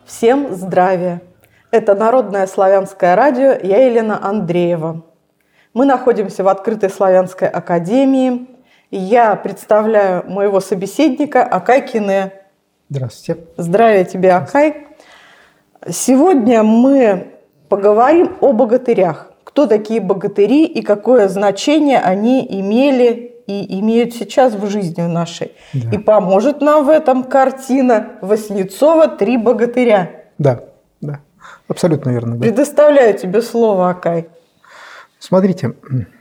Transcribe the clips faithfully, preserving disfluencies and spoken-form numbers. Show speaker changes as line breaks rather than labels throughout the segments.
Всем здравия! Это Народное славянское радио, я Елена Андреева. Мы находимся в Открытой славянской академии. Я представляю моего собеседника Акай Кине.
Здравствуйте.
Здравия тебе, Акай. Сегодня мы поговорим о богатырях. Кто такие богатыри и какое значение они имели и имеют сейчас в жизни нашей. Да. И поможет нам в этом картина Васнецова «Три богатыря».
Да, да, абсолютно верно. Да.
Предоставляю тебе слово, Акай.
Смотрите,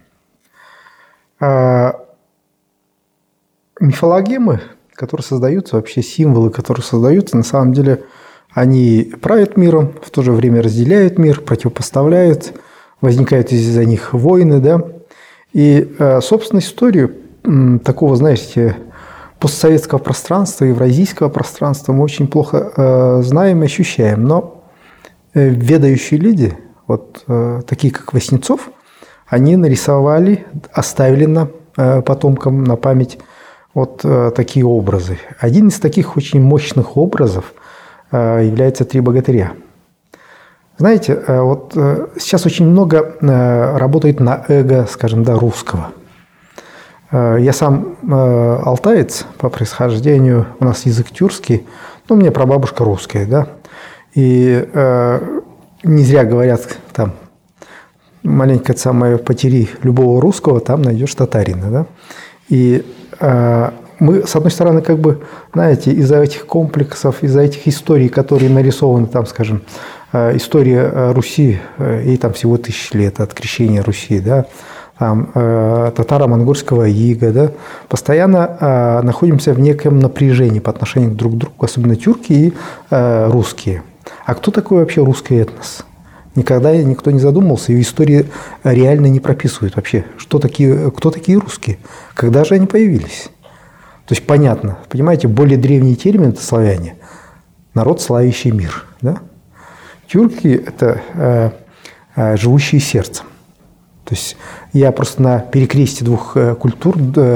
мифологемы, которые создаются, вообще символы, которые создаются, на самом деле они правят миром, в то же время разделяют мир, противопоставляют, возникают из-за них войны, да. И, собственно, историю такого, знаете, постсоветского пространства, евразийского пространства мы очень плохо знаем и ощущаем. Но ведающие люди, вот такие как Васнецов, они нарисовали, оставили на потомкам, на память вот такие образы. Один из таких очень мощных образов является «Три богатыря». Знаете, вот сейчас очень много работает на эго, скажем, да, русского. Я сам алтаец по происхождению, у нас язык тюркский, но у меня прабабушка русская, да. И не зря говорят, там, маленькое самое потери любого русского, там найдешь татарина, да. И мы, с одной стороны, как бы, знаете, из-за этих комплексов, из-за этих историй, которые нарисованы, там, скажем, история Руси, ей там всего тысячи лет от крещения Руси, да, там, татаро-монгольского ига, да, постоянно находимся в неком напряжении по отношению друг к другу, особенно тюрки и русские. А кто такой вообще русский этнос? Никогда никто не задумывался, и в истории реально не прописывают вообще, что такие, кто такие русские, когда же они появились. То есть понятно, понимаете, более древний термин – это славяне, народ, славящий мир, да? Тюрки – это э, э, живущие сердцем. То есть я просто на перекрестии двух культур,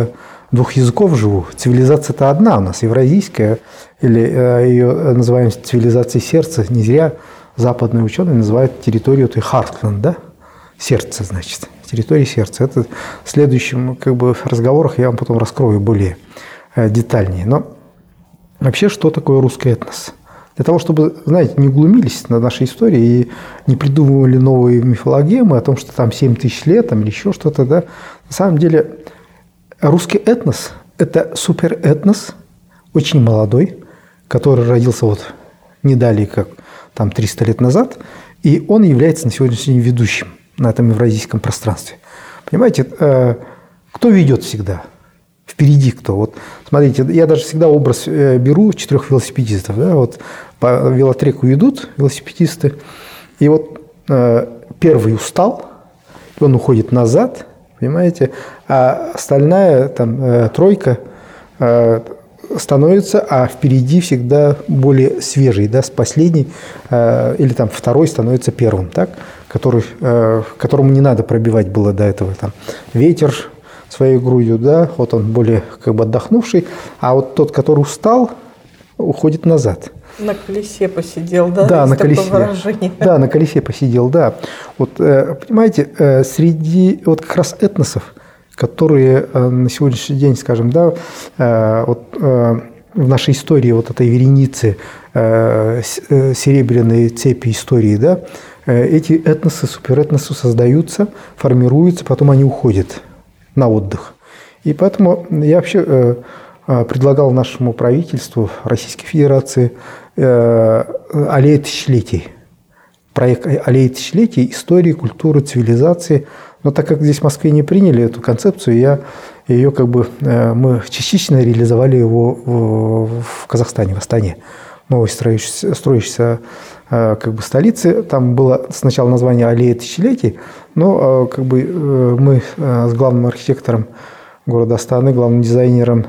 двух языков живу. Цивилизация-то одна у нас, евразийская, или э, ее называем цивилизацией сердца. Не зря западные ученые называют территорию Хартланд, да? Сердце, значит, территория сердца. Это в следующем как бы, разговорах я вам потом раскрою более э, детальнее. Но вообще, что такое русский этнос? Для того, чтобы, знаете, не глумились над нашей историей и не придумывали новые мифологемы о том, что там семь тысяч лет там, или еще что-то, да, на самом деле русский этнос – это суперэтнос, очень молодой, который родился вот не далее, как там триста лет назад, и он является на сегодняшний день ведущим на этом евразийском пространстве. Понимаете, кто ведет всегда? Впереди кто? Вот смотрите, я даже всегда образ беру четырех велосипедистов. Да, вот по велотреку идут велосипедисты, и вот э, первый устал, он уходит назад, понимаете, а остальная там э, тройка э, становится, а впереди всегда более свежий, да, с последней, э, или там второй становится первым, так, который, э, которому не надо пробивать было до этого там ветер своей грудью, да, вот он более как бы отдохнувший, а вот тот, который устал, уходит назад.
На колесе посидел, да?
Да, на колесе. Выражение. Да, на колесе посидел, да. Вот, понимаете, среди вот как раз этносов, которые на сегодняшний день, скажем, да, вот в нашей истории вот этой вереницы серебряной цепи истории, да, эти этносы, суперэтносы создаются, формируются, потом они уходят на отдых. И поэтому я вообще э, предлагал нашему правительству Российской Федерации э, аллея тысячелетий. Проект аллея тысячелетий истории, культуры, цивилизации. Но так как здесь в Москве не приняли эту концепцию, я ее как бы э, мы частично реализовали его в, в Казахстане, в Астане, новой строящейся, строящейся э, как бы столице. Там было сначала название аллея тысячелетий, но как бы мы с главным архитектором города Астаны, главным дизайнером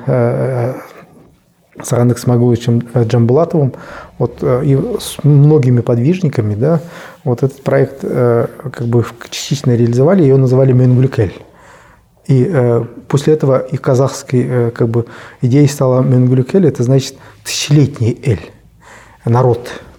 Сагандык Смагуловичем Джамбулатовым, вот, и с многими подвижниками, да, вот этот проект как бы частично реализовали, его называли Менгуликель. И после этого и казахской как бы идеей стала Менгуликель, это значит тысячелетний эль, народ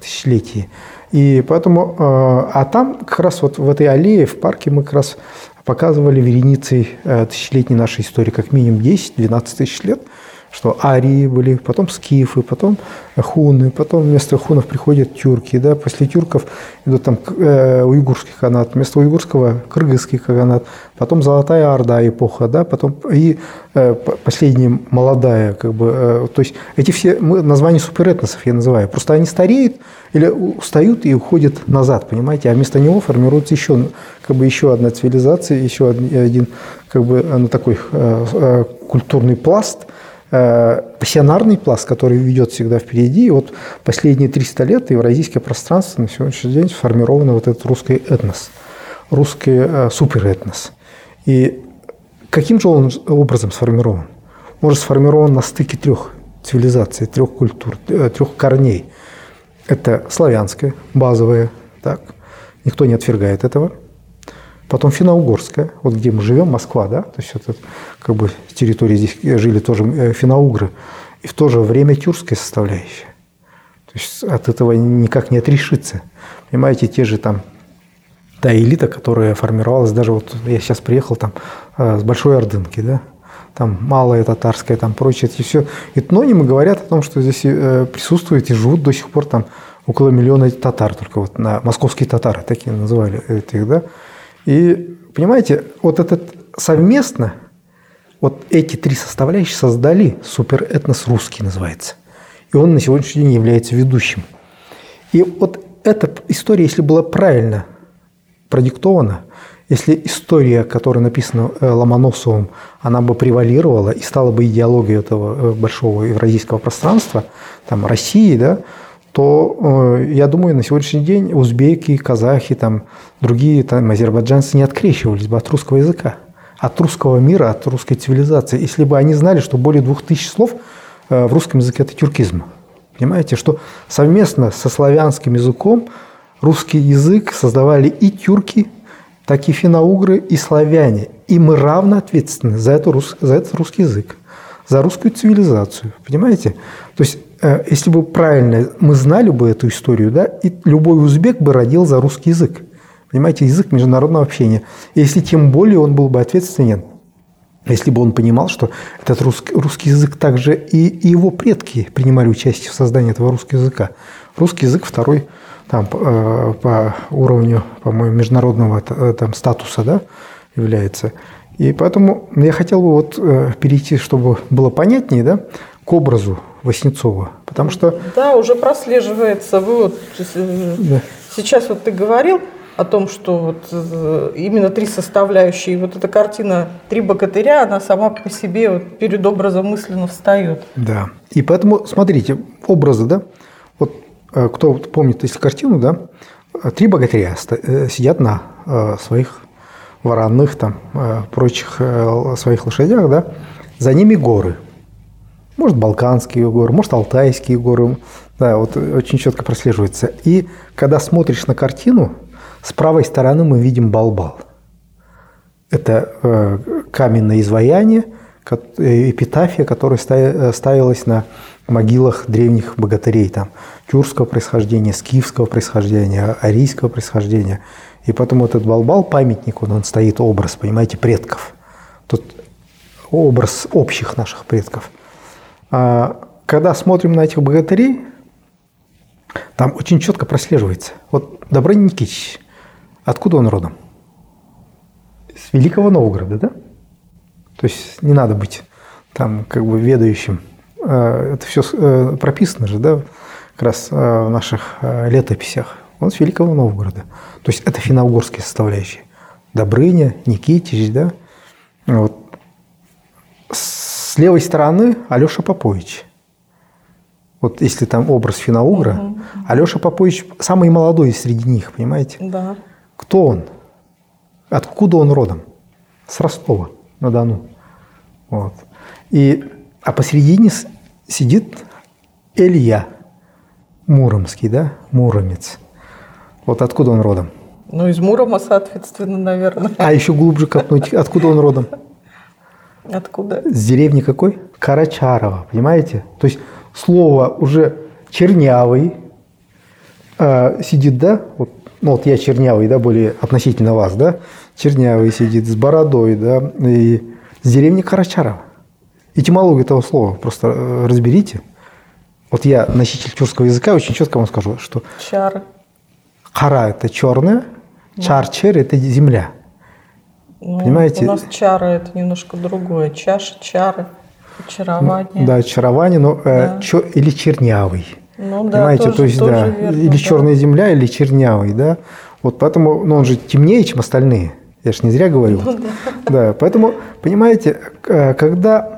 тысячелетии. И поэтому, а там как раз вот в этой аллее, в парке мы как раз показывали вереницей тысячелетней нашей истории, как минимум десять-двенадцать тысяч лет, что арии были, потом скифы, потом хуны, потом вместо хунов приходят тюрки, да, после тюрков идут там э, уйгурский каганат, вместо уйгурского кыргызский каганат, потом Золотая Орда эпоха, да, потом и э, последняя молодая, как бы, э, то есть эти все мы, названия суперэтносов я называю, просто они стареют или устают и уходят назад, понимаете, а вместо него формируется еще, как бы, еще одна цивилизация, еще один, один как бы, ну, такой э, э, культурный пласт, пассионарный пласт, который ведет всегда впереди. И вот последние триста лет евразийское пространство на сегодняшний день сформировано вот этот русский этнос, русский э, суперэтнос. И каким же он образом сформирован? Он же сформирован на стыке трех цивилизаций, трех культур, трех корней. Это славянское, базовое, так, никто не отвергает этого. Потом финно-угорская, вот где мы живем, Москва, да, то есть это как бы территории здесь жили тоже финно-угры, и в то же время тюркская составляющая. То есть от этого никак не отрешиться. Понимаете, те же там, та элита, которая формировалась, даже вот я сейчас приехал там с Большой Ордынки, да, там малая татарская, там прочее, и все. Этнонимы говорят о том, что здесь присутствует и живут до сих пор там около миллиона татар, только вот на московские татары, такие называли этих, да. И, понимаете, вот этот совместно, вот эти три составляющие создали суперэтнос русский, называется. И он на сегодняшний день является ведущим. И вот эта история, если была правильно продиктована, если история, которая написана Ломоносовым, она бы превалировала и стала бы идеологией этого большого евразийского пространства, там, России, да, то, я думаю, на сегодняшний день узбеки, казахи, там, другие там, азербайджанцы не открещивались бы от русского языка, от русского мира, от русской цивилизации, если бы они знали, что более двух тысяч слов в русском языке – это тюркизм. Понимаете, что совместно со славянским языком русский язык создавали и тюрки, так и финно-угры, и славяне. И мы равно ответственны за, это, за этот русский язык, за русскую цивилизацию. Понимаете? То есть, если бы правильно мы знали бы эту историю, да, и любой узбек бы родил за русский язык. Понимаете, язык международного общения. И если тем более он был бы ответственен, если бы он понимал, что этот русский, русский язык также и, и его предки принимали участие в создании этого русского языка. Русский язык второй там, по, по уровню, по-моему, международного там, статуса, да, является. И поэтому я хотел бы вот перейти, чтобы было понятнее, да, к образу Васнецова, потому что…
Да, уже прослеживается. Вы вот, да. Сейчас вот ты говорил о том, что вот именно три составляющие, вот эта картина «Три богатыря», она сама по себе вот перед образом мысленно встает.
Да, и поэтому, смотрите, образы, да, вот кто помнит, если картину, да, три богатыря сидят на своих вороных, там, прочих своих лошадях, да, за ними горы. Может, Балканские горы, может, Алтайские горы. Да, вот очень четко прослеживается. И когда смотришь на картину, с правой стороны мы видим Балбал. Это э, каменное изваяние, эпитафия, которая ставилась на могилах древних богатырей, там, тюркского происхождения, скифского происхождения, арийского происхождения. И поэтому этот Балбал, памятник, он, он стоит образ, понимаете, предков. Тут образ общих наших предков. Когда смотрим на этих богатырей, там очень четко прослеживается. Вот Добрыня Никитич, откуда он родом? С Великого Новгорода, да? То есть не надо быть там как бы ведающим. Это все прописано же, да, как раз в наших летописях. Он с Великого Новгорода. То есть это финно-угорские составляющие. Добрыня, Никитич, да? Вот. С левой стороны Алеша Попович. Вот если там образ финно-угра, угу. Алеша Попович самый молодой среди них, понимаете?
Да.
Кто он? Откуда он родом? С Ростова-на-Дону. Вот. И, а посередине сидит Илья Муромский, да? Муромец. Вот откуда он родом?
Ну, из Мурома, соответственно, наверное.
А еще глубже копнуть, откуда он родом?
Откуда?
С деревни какой? Карачарова, понимаете? То есть слово уже чернявый, э, сидит, да, вот, ну вот я чернявый, да, более относительно вас, да, чернявый сидит с бородой, да, и с деревни Карачарова. Этимологию этого слова просто разберите. Вот я носитель тюркского языка, очень четко вам скажу, что
Чары.
Кара – это черное, чар-чер – это земля.
Ну,
понимаете?
У нас чары – это немножко другое. Чаша, чары, очарование.
Ну, да, очарование, но
Да.
э, чер, или чернявый.
Ну да,
Понимаете,
тоже,
то есть,
тоже
да,
верно,
или
да.
черная земля, или чернявый, да. Вот поэтому, ну, он же темнее, чем остальные. Я же не зря говорю.
Ну, да.
Да, поэтому, понимаете, э, когда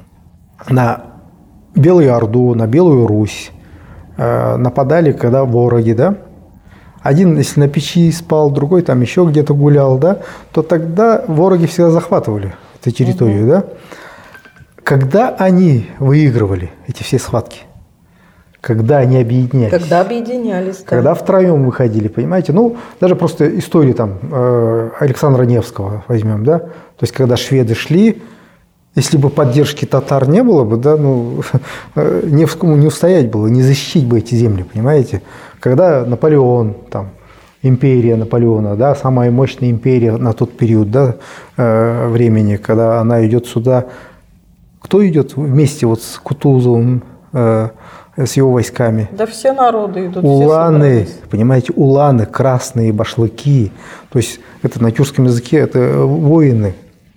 на Белую Орду, на Белую Русь э, нападали, когда вороги, да, один, если на печи спал, другой там еще где-то гулял, да, то тогда вороги всегда захватывали эту территорию, угу. да. Когда они выигрывали эти все схватки? Когда они объединялись.
Когда объединялись, да.
Когда втроем выходили, понимаете? Ну, даже просто историю там э, Александра Невского возьмем, да. То есть, когда шведы шли, если бы поддержки татар не было бы, да, ну, Невскому не устоять было, не защитить бы эти земли, понимаете? Когда Наполеон, там, империя Наполеона, да, самая мощная империя на тот период, да, э, времени, когда она идет сюда, кто идет вместе вот с Кутузовым, э, с его войсками?
Да все народы идут.
Уланы, все понимаете, уланы, красные башлыки, то есть это на тюркском языке, это воины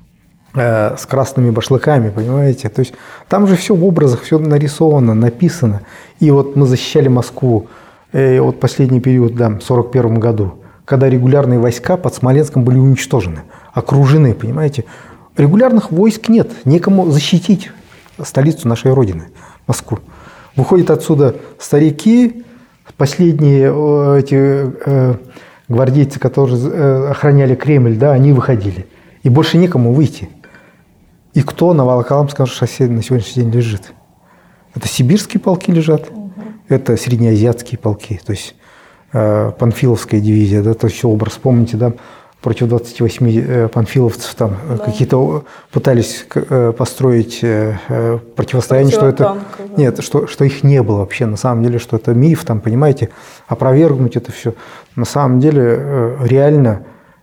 с красными башлыками, понимаете? То есть там же все в образах, все нарисовано, написано. И вот мы защищали Москву, и вот последний период, да, в сорок первом году, когда регулярные войска под Смоленском были уничтожены, окружены, понимаете? Регулярных войск нет, некому защитить столицу нашей Родины, Москву. Выходят отсюда старики, последние эти э, гвардейцы, которые охраняли Кремль, да, они выходили. И больше некому выйти. И кто на Волоколамском шоссе на сегодняшний день лежит? Это сибирские полки лежат, угу. это среднеазиатские полки, то есть э, Панфиловская дивизия, да, то есть образ, помните, да, против двадцати восьми э, панфиловцев там да. какие-то пытались э, построить э, противостояние, что это нет, что, что их не было вообще, на самом деле, что это миф, там, понимаете, опровергнуть это все. На самом деле э, реально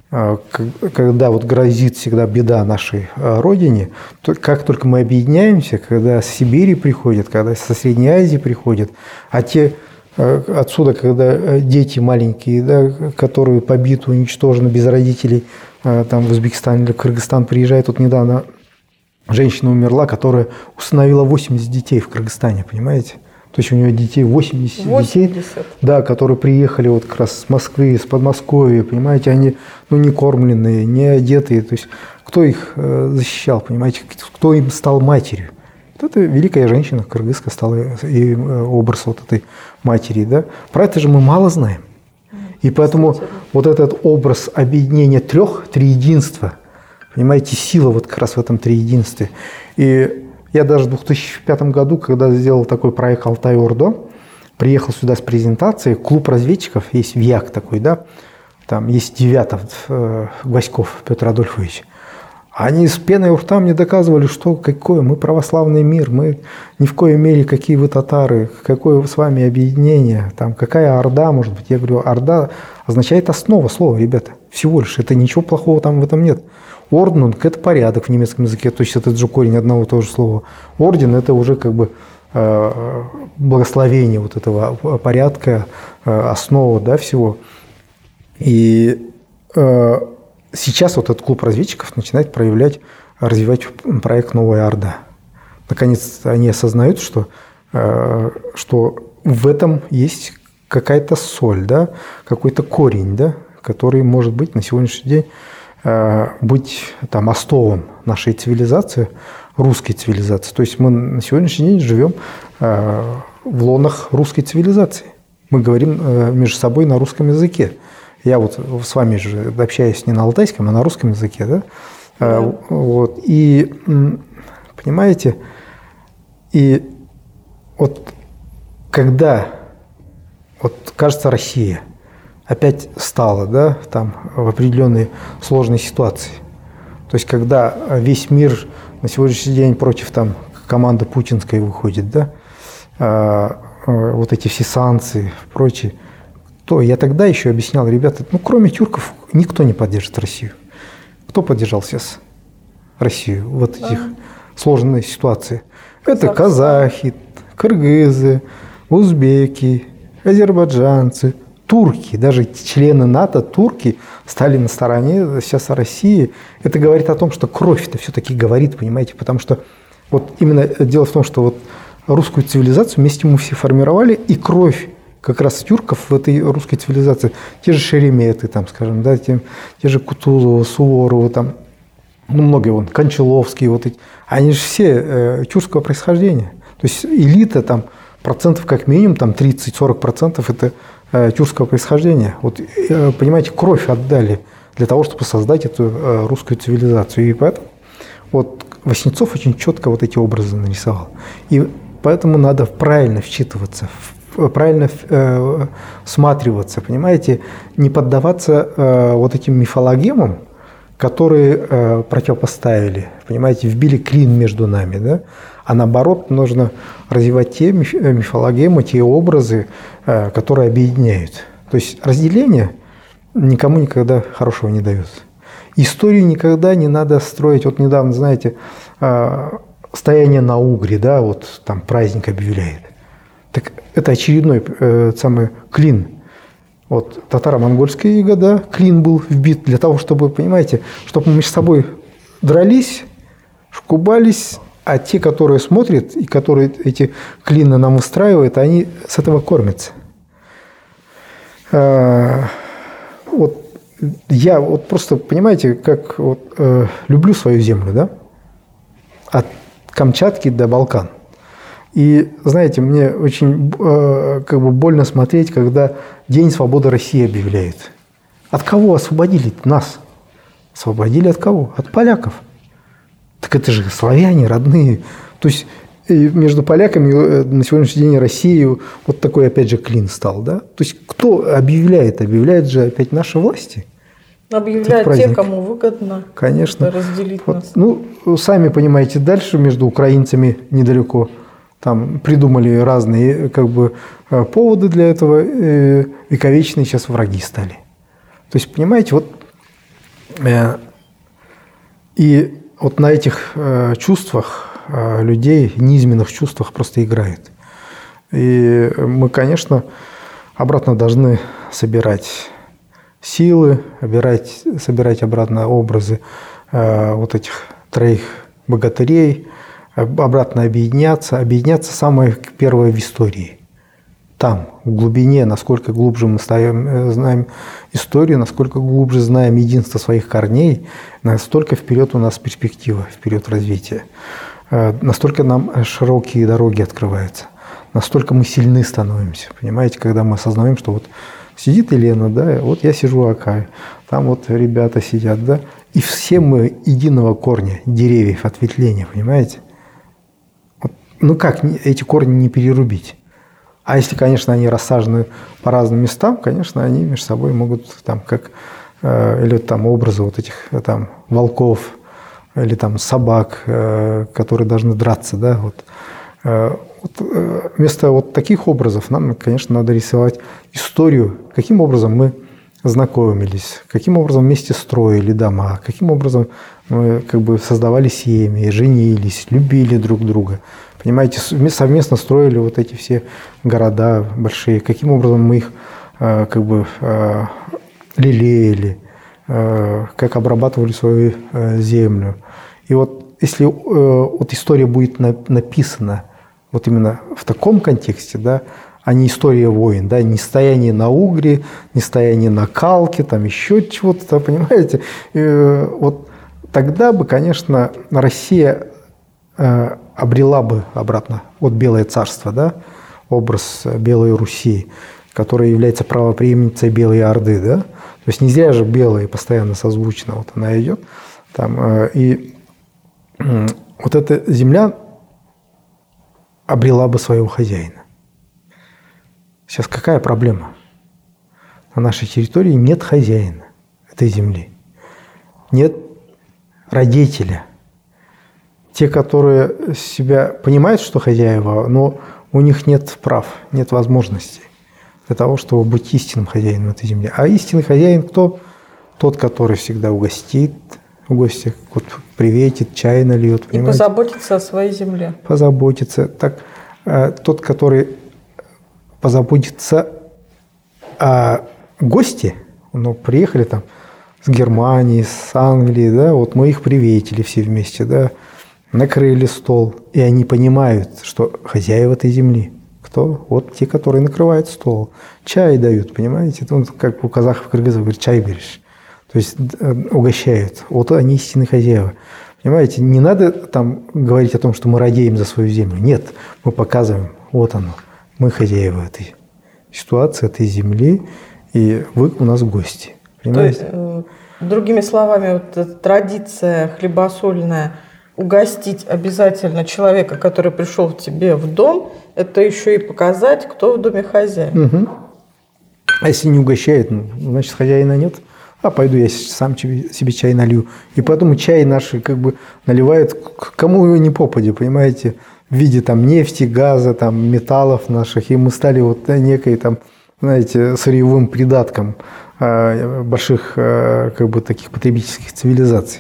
когда вот грозит всегда беда нашей Родине, то как только мы объединяемся, когда с Сибири приходят, когда со Средней Азии приходят, а те отсюда, когда дети маленькие, да, которые побиты, уничтожены без родителей, там в Узбекистан или Кыргызстан приезжают, тут недавно женщина умерла, которая усыновила восемьдесят детей в Кыргызстане, понимаете? То есть у нее детей восемьдесят,
восемьдесят.
Детей, да, которые приехали вот как раз с Москвы, с Подмосковья, понимаете, они ну, не кормленные, не одетые. То есть кто их защищал, понимаете, кто им стал матерью? Вот это великая женщина, кыргызская, стала и образ вот этой матери. Да? Про это же мы мало знаем. И поэтому вот этот образ объединения трех, триединства, понимаете, сила вот как раз в этом триединстве. И я даже в две тысячи пятом году, когда сделал такой проект «Алтай-Ордо», приехал сюда с презентацией, клуб разведчиков, есть ВИАК такой, да, там есть Девятов, э, Гвоздьков Петр Адольфович. Они с пеной у рта мне доказывали, что какой мы православный мир, мы ни в коей мере, какие вы татары, какое с вами объединение, там, какая орда, может быть. Я говорю, орда означает основа слова, ребята, всего лишь, это ничего плохого там в этом нет. Орднунг – это порядок в немецком языке, то есть это же корень одного и того же слова. Орден – это уже как бы э, благословение вот этого порядка, э, основа, да, всего. И э, сейчас вот этот клуб разведчиков начинает проявлять, развивать проект «Новая Орда». Наконец они осознают, что, э, что в этом есть какая-то соль, да, какой-то корень, да, который может быть на сегодняшний день быть там остовом нашей цивилизации, русской цивилизации. То есть мы на сегодняшний день живем в лонах русской цивилизации. Мы говорим между собой на русском языке. Я вот с вами же общаюсь не на алтайском, а на русском языке, да? Да. Вот. И понимаете, и вот когда вот кажется Россия опять стала, да, там, в определенной сложной ситуации. То есть, когда весь мир на сегодняшний день против там, команды путинской выходит, да, а, а, вот эти все санкции, прочее, то я тогда еще объяснял, ребята, ну кроме тюрков никто не поддержит Россию. Кто поддержал сейчас Россию в вот этих да. сложной ситуации? Это казахи, кыргызы, узбеки, азербайджанцы, турки, даже члены НАТО, турки стали на стороне сейчас России. Это говорит о том, что кровь-то все-таки говорит, понимаете, потому что вот именно дело в том, что вот русскую цивилизацию вместе мы все формировали, и кровь как раз тюрков в этой русской цивилизации, те же Шереметы, там, скажем, да, те, те же Кутузова, Суворова, там, ну, многие, вон, Кончаловские, вот эти, они же все э, тюркского происхождения. То есть элита, там, процентов как минимум, там, тридцать-сорок процентов это э, тюркского происхождения. Вот, э, понимаете, кровь отдали для того, чтобы создать эту э, русскую цивилизацию. И поэтому вот Васнецов очень четко вот эти образы нарисовал. И поэтому надо правильно вчитываться, правильно э, всматриваться, понимаете, не поддаваться э, вот этим мифологемам, которые э, противопоставили, понимаете, вбили клин между нами, да? А наоборот, нужно развивать те мифологемы, те образы, э, которые объединяют. То есть разделение никому никогда хорошего не дает. Историю никогда не надо строить. Вот недавно, знаете, э, стояние на Угре, да, вот там праздник объявляет. Так это очередной э, самый клин. Вот татаро-монгольская ига, да, клин был вбит для того, чтобы, понимаете, чтобы мы между собой дрались, шкубались, а те, которые смотрят и которые эти клины нам устраивают, они с этого кормятся. А, вот я вот просто, понимаете, как вот, э, люблю свою землю, да, от Камчатки до Балкан. И, знаете, мне очень э, как бы больно смотреть, когда День свободы России объявляют. От кого освободили нас? Освободили от кого? От поляков. Так это же славяне, родные. То есть между поляками на сегодняшний день России вот такой, опять же, клин стал. Да? То есть кто объявляет? Объявляют же опять наши власти.
Объявляют те, кому выгодно.
Конечно.
Разделить
вот,
нас.
Ну, сами понимаете, дальше между украинцами недалеко. Там придумали разные как бы, поводы для этого, э, вековечные сейчас враги стали. То есть, понимаете, вот э, и вот на этих э, чувствах э, людей, низменных чувствах просто играют. И мы, конечно, обратно должны собирать силы, собирать, собирать обратно образы э, вот этих троих богатырей, обратно объединяться. Объединяться самое первое в истории. Там, в глубине, насколько глубже мы ставим, знаем историю, насколько глубже знаем единство своих корней, настолько вперед у нас перспектива, вперед развития. Настолько нам широкие дороги открываются. Настолько мы сильны становимся. Понимаете, когда мы осознаем, что вот сидит Елена, да, вот я сижу Акай, там вот ребята сидят, да, и все мы единого корня, деревьев, ответвления, понимаете? Ну как эти корни не перерубить? А если, конечно, они рассажены по разным местам, конечно, они между собой могут, там, как, э, или там образы вот этих там, волков, или там собак, э, которые должны драться, да, вот. Э, вот э, вместо вот таких образов нам, конечно, надо рисовать историю, каким образом мы знакомились, каким образом вместе строили дома, каким образом мы как бы создавали семьи, женились, любили друг друга. Понимаете, совместно строили вот эти все города большие, каким образом мы их э, как бы э, лелеяли, э, как обрабатывали свою э, землю. И вот если э, вот история будет на, написана вот именно в таком контексте, да, а не история войн, да, не стояние на Угре, не стояние на Калке, там еще чего-то, понимаете, э, вот тогда бы, конечно, Россия э, обрела бы обратно вот Белое царство, да, образ Белой Руси, которая является правопреемницей Белой Орды, да, то есть не зря же белая постоянно созвучно, вот она идет, там, и вот эта земля обрела бы своего хозяина. Сейчас какая проблема? На нашей территории нет хозяина этой земли, нет родителя. Те, которые себя понимают, что хозяева, но у них нет прав, нет возможностей. для того, чтобы быть истинным хозяином этой земли. А истинный хозяин кто? Тот, который всегда угостит в гостях, вот приветит, чай нальет.
И позаботится о своей земле.
Позаботится. Так, тот, который позаботится о гости, ну, приехали там с Германии, с Англии, да, вот мы их приветили все вместе, да, накрыли стол, и они понимают, что хозяева этой земли. Кто? Вот те, которые накрывают стол. Чай дают, понимаете? Это как у казахов, кыргызов, говорят, чай берешь. То есть угощают. Вот они истинные хозяева. Понимаете, не надо там говорить о том, что мы радеем за свою землю. Нет, мы показываем, вот оно, мы хозяева этой ситуации, этой земли, и вы у нас гости. Понимаете?
То есть, другими словами, вот эта традиция хлебосольная, угостить обязательно человека, который пришел к тебе в дом, это еще и показать, кто в доме хозяин.
Угу. А если не угощает, ну, значит, хозяина нет. А пойду я сам себе чай налью. И потом чай наши как бы наливают кому его не попади, понимаете, в виде там нефти, газа, там металлов наших. И мы стали вот некой там, знаете, сырьевым придатком больших как бы таких потребительских цивилизаций.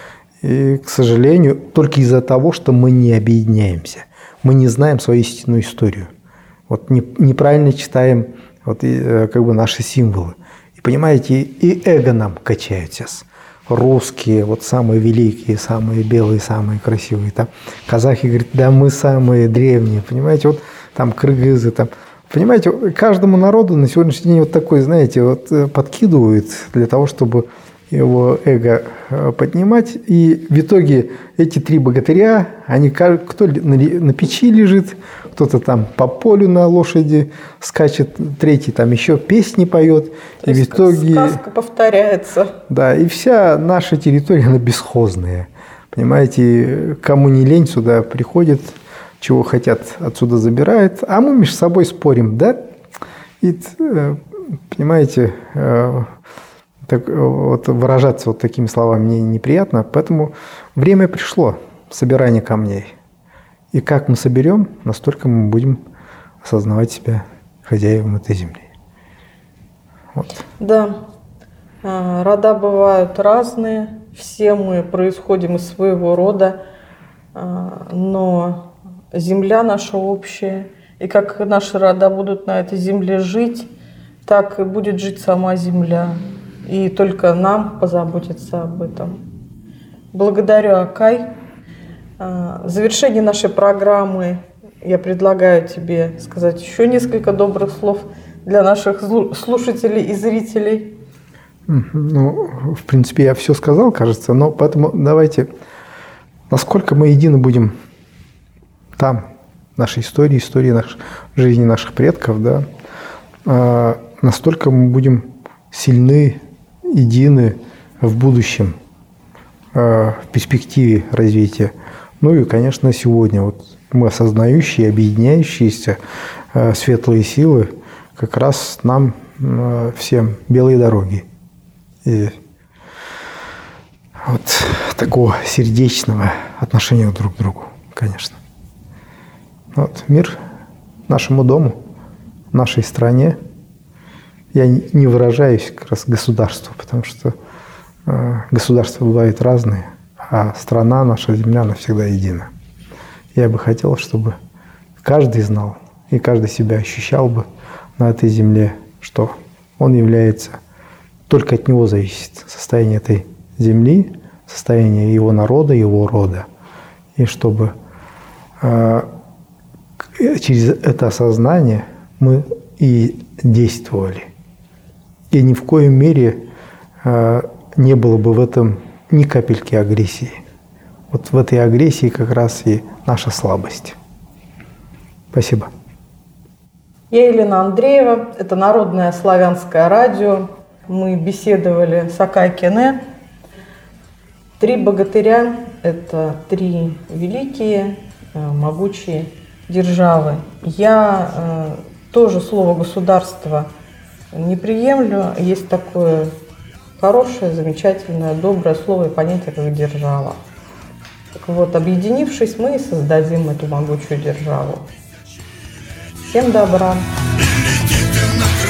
И, к сожалению, только из-за того, что мы не объединяемся. Мы не знаем свою истинную историю. Вот неправильно читаем вот, как бы наши символы. Понимаете, и эго нам качают сейчас. Русские, вот самые великие, самые белые, самые красивые. Там казахи говорят, да мы самые древние, понимаете, вот там кыргызы, там. Понимаете, каждому народу на сегодняшний день вот такой, знаете, вот подкидывают для того, чтобы его эго поднимать. И в итоге эти три богатыря, они кто на печи лежит, кто-то там по полю на лошади скачет, третий там еще песни поет.
То и в итоге сказка повторяется.
Да, и вся наша территория, она бесхозная. Понимаете, кому не лень, сюда приходит, чего хотят, отсюда забирают, а мы между собой спорим, да? И, понимаете, так, вот выражаться вот такими словами мне неприятно, поэтому время пришло собирания камней. И как мы соберем, настолько мы будем осознавать себя хозяевами этой земли. Вот.
Да, рода бывают разные, все мы происходим из своего рода, но земля наша общая, и как наши рода будут на этой земле жить, так и будет жить сама земля. И только нам позаботиться об этом. Благодарю, Акай. В завершении нашей программы я предлагаю тебе сказать еще несколько добрых слов для наших слушателей и зрителей.
Ну, в принципе, я все сказал, кажется, но поэтому давайте, насколько мы едины будем там, в нашей истории, истории нашей жизни наших предков, да, настолько мы будем сильны, едины в будущем, в перспективе развития. Ну и, конечно, сегодня вот мы осознающие, объединяющиеся светлые силы, как раз нам всем белые дороги. И вот такого сердечного отношения друг к другу, конечно. Вот, мир нашему дому, нашей стране. Я не выражаюсь как раз государству, потому что э, государства бывают разные, а страна, наша земля, она всегда едина. Я бы хотел, чтобы каждый знал и каждый себя ощущал бы на этой земле, что он является, только от него зависит состояние этой земли, состояние его народа, его рода. И чтобы э, через это осознание мы и действовали. И ни в коей мере э, не было бы в этом ни капельки агрессии. Вот в этой агрессии как раз и наша слабость. Спасибо.
Я Елена Андреева, это Народное славянское радио. Мы беседовали с Акай Кене. Три богатыря – это три великие, могучие державы. Я э, тоже слово «государство» не приемлю. Есть такое хорошее, замечательное, доброе слово и понятие, как держава. Так вот, объединившись, мы создадим эту могучую державу. Всем добра!
на